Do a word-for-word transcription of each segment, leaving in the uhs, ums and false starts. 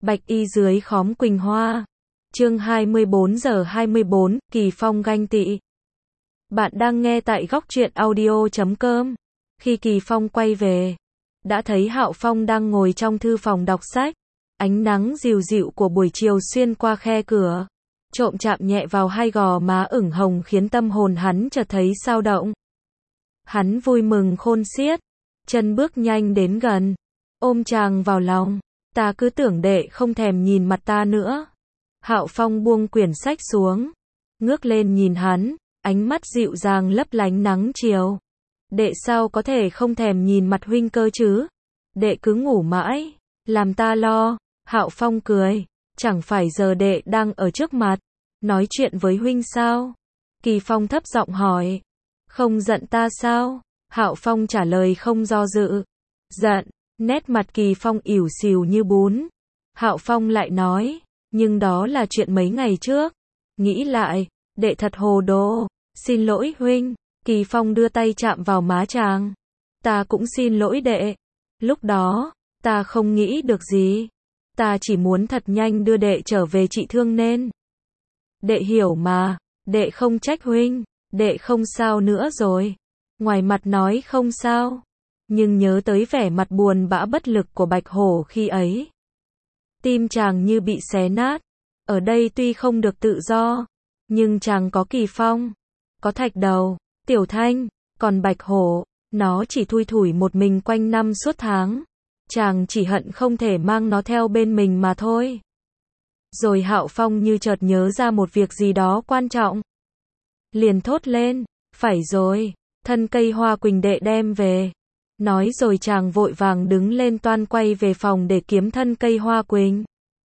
Bạch y dưới khóm quỳnh hoa. Chương hai mươi bốn giờ hai mươi bốn, Kỳ Phong ganh tị. Bạn đang nghe tại góc truyện audio chấm com. Khi Kỳ Phong quay về, đã thấy Hạo Phong đang ngồi trong thư phòng đọc sách. Ánh nắng dịu dịu của buổi chiều xuyên qua khe cửa, trộm chạm nhẹ vào hai gò má ửng hồng khiến tâm hồn hắn chợt thấy xao động. Hắn vui mừng khôn xiết, chân bước nhanh đến gần, ôm chàng vào lòng. Ta cứ tưởng đệ không thèm nhìn mặt ta nữa. Hạo Phong buông quyển sách xuống, ngước lên nhìn hắn, ánh mắt dịu dàng lấp lánh nắng chiều. Đệ sao có thể không thèm nhìn mặt huynh cơ chứ? Đệ cứ ngủ mãi, làm ta lo. Hạo Phong cười, chẳng phải giờ đệ đang ở trước mặt, nói chuyện với huynh sao? Kỳ Phong thấp giọng hỏi. Không giận ta sao? Hạo Phong trả lời không do dự. Giận. Nét mặt Kỳ Phong ỉu xìu như bún. Hạo Phong lại nói, nhưng đó là chuyện mấy ngày trước. Nghĩ lại, đệ thật hồ đồ. Xin lỗi huynh. Kỳ Phong đưa tay chạm vào má chàng. Ta cũng xin lỗi đệ. Lúc đó, ta không nghĩ được gì. Ta chỉ muốn thật nhanh đưa đệ trở về trị thương nên. Đệ hiểu mà, đệ không trách huynh, đệ không sao nữa rồi. Ngoài mặt nói không sao, nhưng nhớ tới vẻ mặt buồn bã bất lực của Bạch Hổ khi ấy. Tim chàng như bị xé nát. Ở đây tuy không được tự do, nhưng chàng có Kỳ Phong, có Thạch Đầu, Tiểu Thanh, còn Bạch Hổ, nó chỉ thui thủi một mình quanh năm suốt tháng. Chàng chỉ hận không thể mang nó theo bên mình mà thôi. Rồi Hạo Phong như chợt nhớ ra một việc gì đó quan trọng. Liền thốt lên, phải rồi, thân cây hoa quỳnh đệ đem về. Nói rồi chàng vội vàng đứng lên toan quay về phòng để kiếm thân cây hoa quỳnh.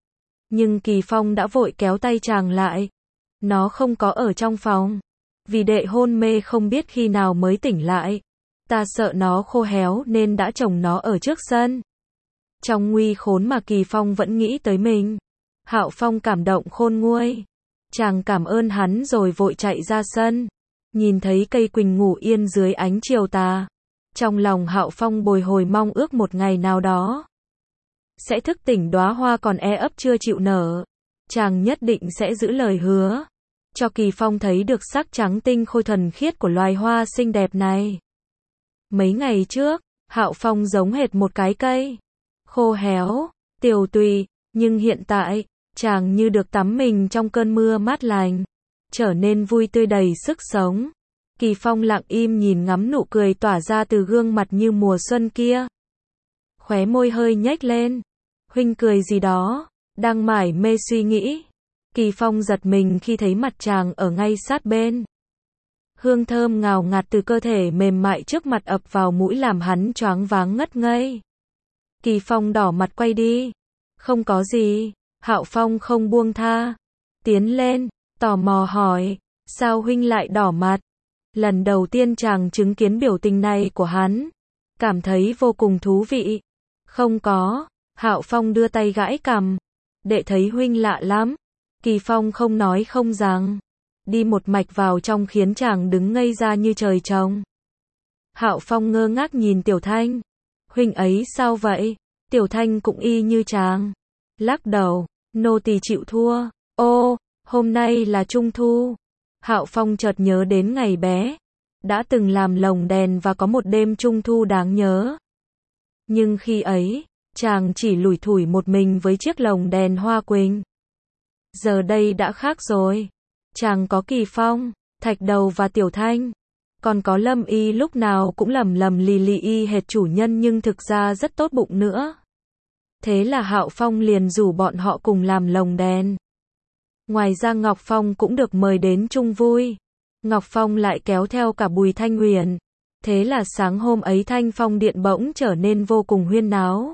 Nhưng Kỳ Phong đã vội kéo tay chàng lại. Nó không có ở trong phòng. Vì đệ hôn mê không biết khi nào mới tỉnh lại. Ta sợ nó khô héo nên đã trồng nó ở trước sân. Trong nguy khốn mà Kỳ Phong vẫn nghĩ tới mình. Hạo Phong cảm động khôn nguôi. Chàng cảm ơn hắn rồi vội chạy ra sân. Nhìn thấy cây quỳnh ngủ yên dưới ánh chiều tà. Trong lòng Hạo Phong bồi hồi mong ước một ngày nào đó sẽ thức tỉnh đóa hoa còn e ấp chưa chịu nở. Chàng nhất định sẽ giữ lời hứa, cho Kỳ Phong thấy được sắc trắng tinh khôi thuần khiết của loài hoa xinh đẹp này. Mấy ngày trước, Hạo Phong giống hệt một cái cây khô héo, tiều tụy, nhưng hiện tại, chàng như được tắm mình trong cơn mưa mát lành, trở nên vui tươi đầy sức sống. Kỳ Phong lặng im nhìn ngắm nụ cười tỏa ra từ gương mặt như mùa xuân kia. Khóe môi hơi nhếch lên. Huynh cười gì đó? Đang mải mê suy nghĩ. Kỳ Phong giật mình khi thấy mặt chàng ở ngay sát bên. Hương thơm ngào ngạt từ cơ thể mềm mại trước mặt ập vào mũi làm hắn choáng váng ngất ngây. Kỳ Phong đỏ mặt quay đi. Không có gì. Hạo Phong không buông tha. Tiến lên, tò mò hỏi, sao huynh lại đỏ mặt? Lần đầu tiên chàng chứng kiến biểu tình này của hắn, cảm thấy vô cùng thú vị. Không có. Hạo Phong đưa tay gãi cằm. Đệ thấy huynh lạ lắm. Kỳ Phong không nói không rằng, đi một mạch vào trong khiến chàng đứng ngây ra như trời trồng. Hạo Phong ngơ ngác nhìn Tiểu Thanh. Huynh ấy sao vậy? Tiểu Thanh cũng y như chàng. Lắc đầu, nô tỳ chịu thua. Ô, hôm nay là Trung Thu. Hạo Phong chợt nhớ đến ngày bé, đã từng làm lồng đèn và có một đêm Trung Thu đáng nhớ. Nhưng khi ấy, chàng chỉ lủi thủi một mình với chiếc lồng đèn hoa quỳnh. Giờ đây đã khác rồi. Chàng có Kỳ Phong, Thạch Đầu và Tiểu Thanh. Còn có Lâm Y lúc nào cũng lầm lầm lì lì y hệt chủ nhân nhưng thực ra rất tốt bụng nữa. Thế là Hạo Phong liền rủ bọn họ cùng làm lồng đèn. Ngoài ra Ngọc Phong cũng được mời đến chung vui. Ngọc Phong lại kéo theo cả Bùi Thanh Huyền. Thế là sáng hôm ấy Thanh Phong Điện bỗng trở nên vô cùng huyên náo.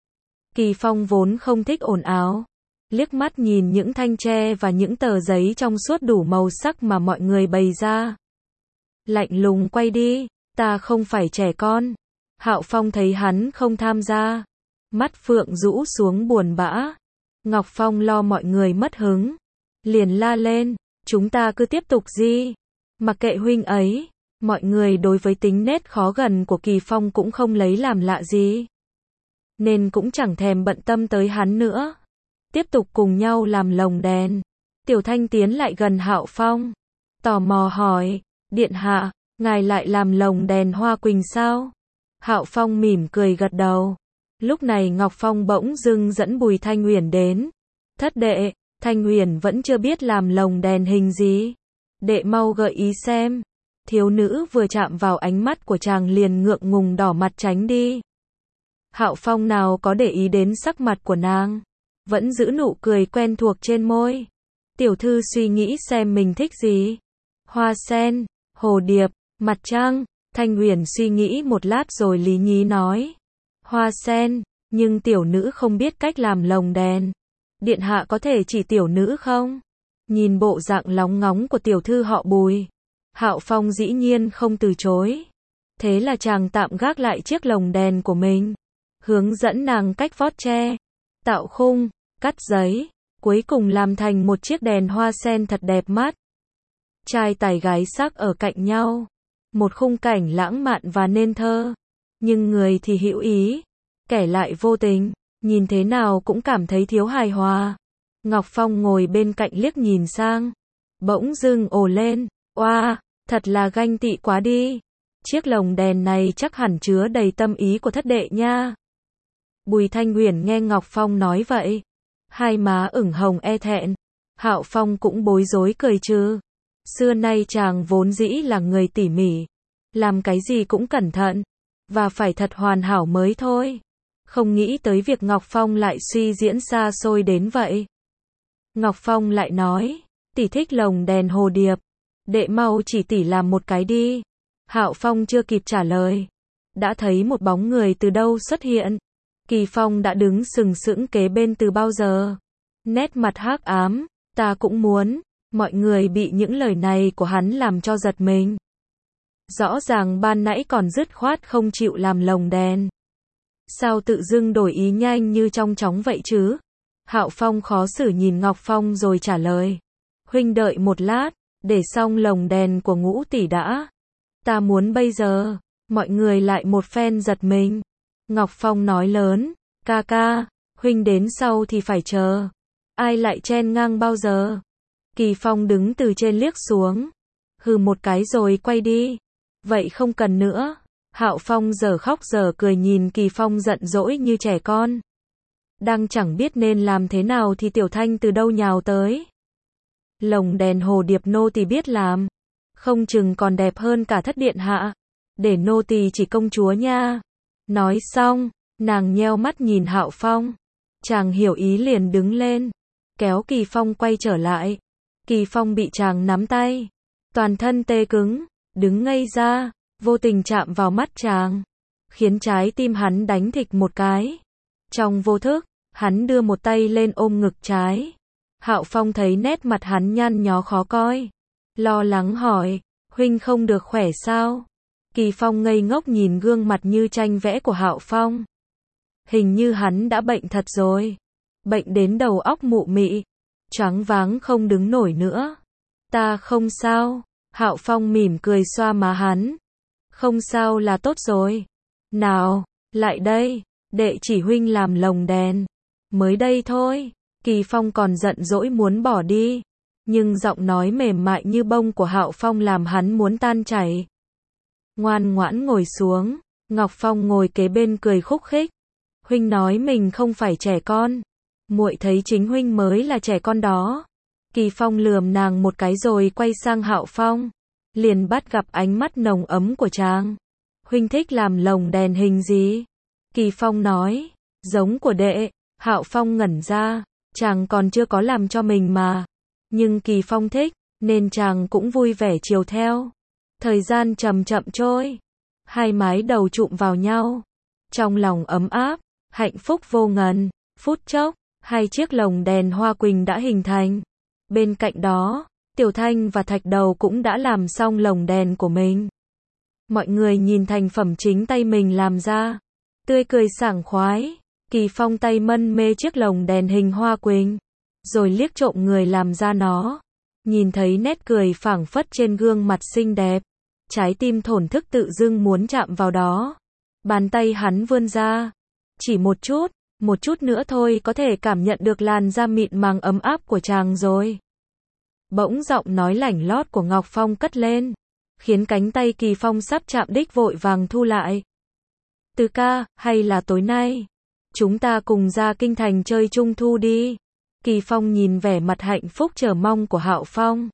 Kỳ Phong vốn không thích ồn ào. Liếc mắt nhìn những thanh tre và những tờ giấy trong suốt đủ màu sắc mà mọi người bày ra. Lạnh lùng quay đi, ta không phải trẻ con. Hạo Phong thấy hắn không tham gia. Mắt phượng rũ xuống buồn bã. Ngọc Phong lo mọi người mất hứng. Liền la lên, chúng ta cứ tiếp tục gì. Mặc kệ huynh ấy. Mọi người đối với tính nết khó gần của Kỳ Phong cũng không lấy làm lạ gì. Nên cũng chẳng thèm bận tâm tới hắn nữa. tiếp tục cùng nhau làm lồng đèn. Tiểu Thanh tiến lại gần Hạo Phong, tò mò hỏi, điện hạ, ngài lại làm lồng đèn hoa quỳnh sao? Hạo Phong mỉm cười gật đầu. Lúc này Ngọc Phong bỗng dưng dẫn Bùi Thanh Uyển đến. Thất đệ, Thanh Uyển vẫn chưa biết làm lồng đèn hình gì. Đệ mau gợi ý xem. Thiếu nữ vừa chạm vào ánh mắt của chàng liền ngượng ngùng đỏ mặt tránh đi. Hạo Phong nào có để ý đến sắc mặt của nàng, vẫn giữ nụ cười quen thuộc trên môi. Tiểu thư suy nghĩ xem mình thích gì. Hoa sen, hồ điệp, mặt trăng. Thanh Uyển suy nghĩ một lát rồi lý nhí nói. Hoa sen, nhưng tiểu nữ không biết cách làm lồng đèn. Điện hạ có thể chỉ tiểu nữ không? Nhìn bộ dạng lóng ngóng của tiểu thư họ Bùi, Hạo Phong dĩ nhiên không từ chối. Thế là chàng tạm gác lại chiếc lồng đèn của mình, hướng dẫn nàng cách vót tre, tạo khung, cắt giấy, cuối cùng làm thành một chiếc đèn hoa sen thật đẹp mắt. Trai tài gái sắc ở cạnh nhau, một khung cảnh lãng mạn và nên thơ. Nhưng người thì hữu ý, kẻ lại vô tình, nhìn thế nào cũng cảm thấy thiếu hài hòa. Ngọc Phong ngồi bên cạnh liếc nhìn sang, bỗng dưng ồ lên, oa, thật là ganh tị quá đi. Chiếc lồng đèn này chắc hẳn chứa đầy tâm ý của thất đệ nha. Bùi Thanh Uyển nghe Ngọc Phong nói vậy, hai má ửng hồng e thẹn. Hạo Phong cũng bối rối cười trừ. Xưa nay chàng vốn dĩ là người tỉ mỉ, làm cái gì cũng cẩn thận, và phải thật hoàn hảo mới thôi. Không nghĩ tới việc Ngọc Phong lại suy diễn xa xôi đến vậy. Ngọc Phong lại nói, tỷ thích lồng đèn hồ điệp, đệ mau chỉ tỷ làm một cái đi. Hạo Phong chưa kịp trả lời, đã thấy một bóng người từ đâu xuất hiện. Kỳ Phong đã đứng sừng sững kế bên từ bao giờ. Nét mặt hắc ám, ta cũng muốn. Mọi người bị những lời này của hắn làm cho giật mình. Rõ ràng ban nãy còn dứt khoát không chịu làm lồng đèn. Sao tự dưng đổi ý nhanh như trong chóng vậy chứ? Hạo Phong khó xử nhìn Ngọc Phong rồi trả lời. Huynh đợi một lát, để xong lồng đèn của Ngũ tỷ đã. Ta muốn bây giờ. Mọi người lại một phen giật mình. Ngọc Phong nói lớn, ca ca, huynh đến sau thì phải chờ. Ai lại chen ngang bao giờ? Kỳ Phong đứng từ trên liếc xuống, hừ một cái rồi quay đi. Vậy không cần nữa. Hạo Phong giờ khóc giờ cười nhìn Kỳ Phong giận dỗi như trẻ con. Đang chẳng biết nên làm thế nào thì Tiểu Thanh từ đâu nhào tới. Lồng đèn hồ điệp nô tỳ biết làm, không chừng còn đẹp hơn cả thất điện hạ. Để nô tỳ chỉ công chúa nha. Nói xong, nàng nheo mắt nhìn Hạo Phong. Chàng hiểu ý liền đứng lên, kéo Kỳ Phong quay trở lại. Kỳ Phong bị chàng nắm tay, toàn thân tê cứng, đứng ngây ra, vô tình chạm vào mắt chàng, khiến trái tim hắn đánh thịch một cái. Trong vô thức, hắn đưa một tay lên ôm ngực trái. Hạo Phong thấy nét mặt hắn nhăn nhó khó coi, lo lắng hỏi, huynh không được khỏe sao? Kỳ Phong ngây ngốc nhìn gương mặt như tranh vẽ của Hạo Phong. Hình như hắn đã bệnh thật rồi, bệnh đến đầu óc mụ mị, choáng váng không đứng nổi nữa. Ta không sao. Hạo Phong mỉm cười xoa má hắn. Không sao là tốt rồi. Nào, lại đây, đệ chỉ huynh làm lồng đèn. Mới đây thôi. Kỳ Phong còn giận dỗi muốn bỏ đi, nhưng giọng nói mềm mại như bông của Hạo Phong làm hắn muốn tan chảy. Ngoan ngoãn ngồi xuống. Ngọc Phong ngồi kế bên cười khúc khích. Huynh nói mình không phải trẻ con, muội thấy chính huynh mới là trẻ con đó. Kỳ Phong lườm nàng một cái rồi quay sang Hạo Phong, liền bắt gặp ánh mắt nồng ấm của chàng. Huynh thích làm lồng đèn hình gì? Kỳ Phong nói, giống của đệ. Hạo Phong ngẩn ra, chàng còn chưa có làm cho mình mà. Nhưng Kỳ Phong thích, nên chàng cũng vui vẻ chiều theo. Thời gian chậm chậm trôi, hai mái đầu chụm vào nhau, trong lòng ấm áp, hạnh phúc vô ngần. Phút chốc, hai chiếc lồng đèn hoa quỳnh đã hình thành. Bên cạnh đó, Tiểu Thanh và Thạch Đầu cũng đã làm xong lồng đèn của mình. Mọi người nhìn thành phẩm chính tay mình làm ra, tươi cười sảng khoái. Kỳ Phong tay mân mê chiếc lồng đèn hình hoa quỳnh, rồi liếc trộm người làm ra nó. Nhìn thấy nét cười phảng phất trên gương mặt xinh đẹp, trái tim thổn thức tự dưng muốn chạm vào đó. Bàn tay hắn vươn ra, chỉ một chút, một chút nữa thôi có thể cảm nhận được làn da mịn màng ấm áp của chàng rồi. Bỗng giọng nói lảnh lót của Ngọc Phong cất lên, khiến cánh tay Kỳ Phong sắp chạm đích vội vàng thu lại. Từ ca, hay là tối nay, chúng ta cùng ra kinh thành chơi trung thu đi. Kỳ Phong nhìn vẻ mặt hạnh phúc chờ mong của Hạo Phong.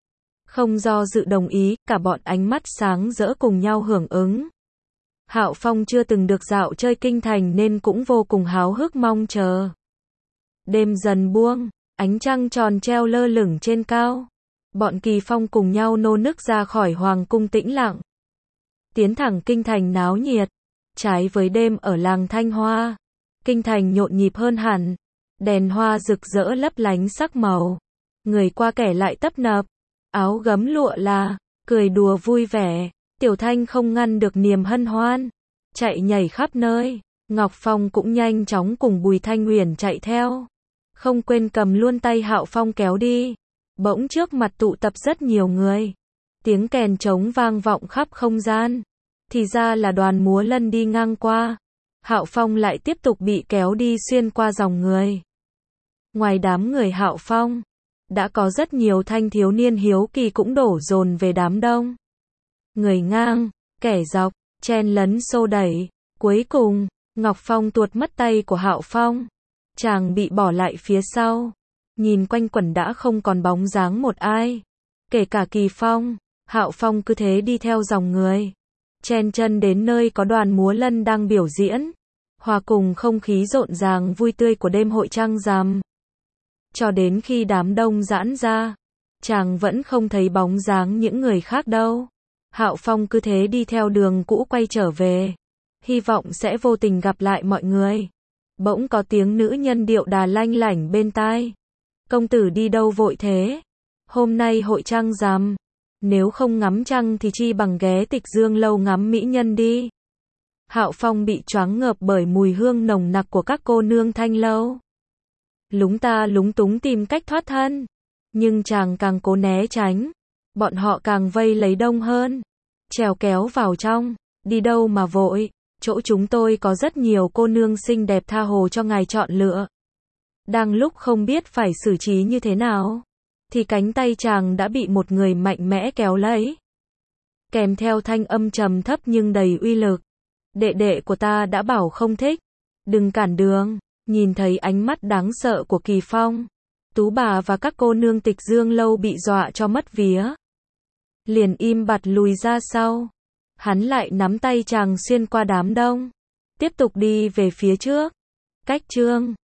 Không do dự đồng ý, cả bọn ánh mắt sáng rỡ cùng nhau hưởng ứng. Hạo Phong chưa từng được dạo chơi kinh thành nên cũng vô cùng háo hức mong chờ. Đêm dần buông, ánh trăng tròn treo lơ lửng trên cao. Bọn Kỳ Phong cùng nhau nô nức ra khỏi hoàng cung tĩnh lặng. Tiến thẳng kinh thành náo nhiệt. Trái với đêm ở làng Thanh Hoa, kinh thành nhộn nhịp hơn hẳn. Đèn hoa rực rỡ lấp lánh sắc màu. Người qua kẻ lại tấp nập. Áo gấm lụa là, cười đùa vui vẻ. Tiểu Thanh không ngăn được niềm hân hoan. Chạy nhảy khắp nơi. Ngọc Phong cũng nhanh chóng cùng Bùi Thanh Huyền chạy theo. Không quên cầm luôn tay Hạo Phong kéo đi. Bỗng trước mặt tụ tập rất nhiều người. Tiếng kèn trống vang vọng khắp không gian. Thì ra là đoàn múa lân đi ngang qua. Hạo Phong lại tiếp tục bị kéo đi xuyên qua dòng người. Ngoài đám người Hạo Phong, đã có rất nhiều thanh thiếu niên hiếu kỳ cũng đổ dồn về đám đông. Người ngang, kẻ dọc, chen lấn xô đẩy. Cuối cùng, Ngọc Phong tuột mất tay của Hạo Phong. Chàng bị bỏ lại phía sau. Nhìn quanh quẩn đã không còn bóng dáng một ai. Kể cả Kỳ Phong, Hạo Phong cứ thế đi theo dòng người. Chen chân đến nơi có đoàn múa lân đang biểu diễn. Hòa cùng không khí rộn ràng vui tươi của đêm hội trăng rằm. Cho đến khi đám đông giãn ra, chàng vẫn không thấy bóng dáng những người khác đâu. Hạo Phong cứ thế đi theo đường cũ quay trở về. Hy vọng sẽ vô tình gặp lại mọi người. Bỗng có tiếng nữ nhân điệu đà lanh lảnh bên tai. Công tử đi đâu vội thế? Hôm nay hội trăng rằm. Nếu không ngắm trăng thì chi bằng ghé Tịch Dương lâu ngắm mỹ nhân đi. Hạo Phong bị choáng ngợp bởi mùi hương nồng nặc của các cô nương thanh lâu. Lúng ta lúng túng tìm cách thoát thân. Nhưng chàng càng cố né tránh. Bọn họ càng vây lấy đông hơn. Trèo kéo vào trong. Đi đâu mà vội. Chỗ chúng tôi có rất nhiều cô nương xinh đẹp tha hồ cho ngài chọn lựa. Đang lúc không biết phải xử trí như thế nào, thì cánh tay chàng đã bị một người mạnh mẽ kéo lấy. Kèm theo thanh âm trầm thấp nhưng đầy uy lực. Đệ đệ của ta đã bảo không thích. Đừng cản đường. Nhìn thấy ánh mắt đáng sợ của Kỳ Phong, Tú bà và các cô nương Tịch Dương lâu bị dọa cho mất vía. Liền im bặt lùi ra sau. Hắn lại nắm tay chàng xuyên qua đám đông. Tiếp tục đi về phía trước. Cách chương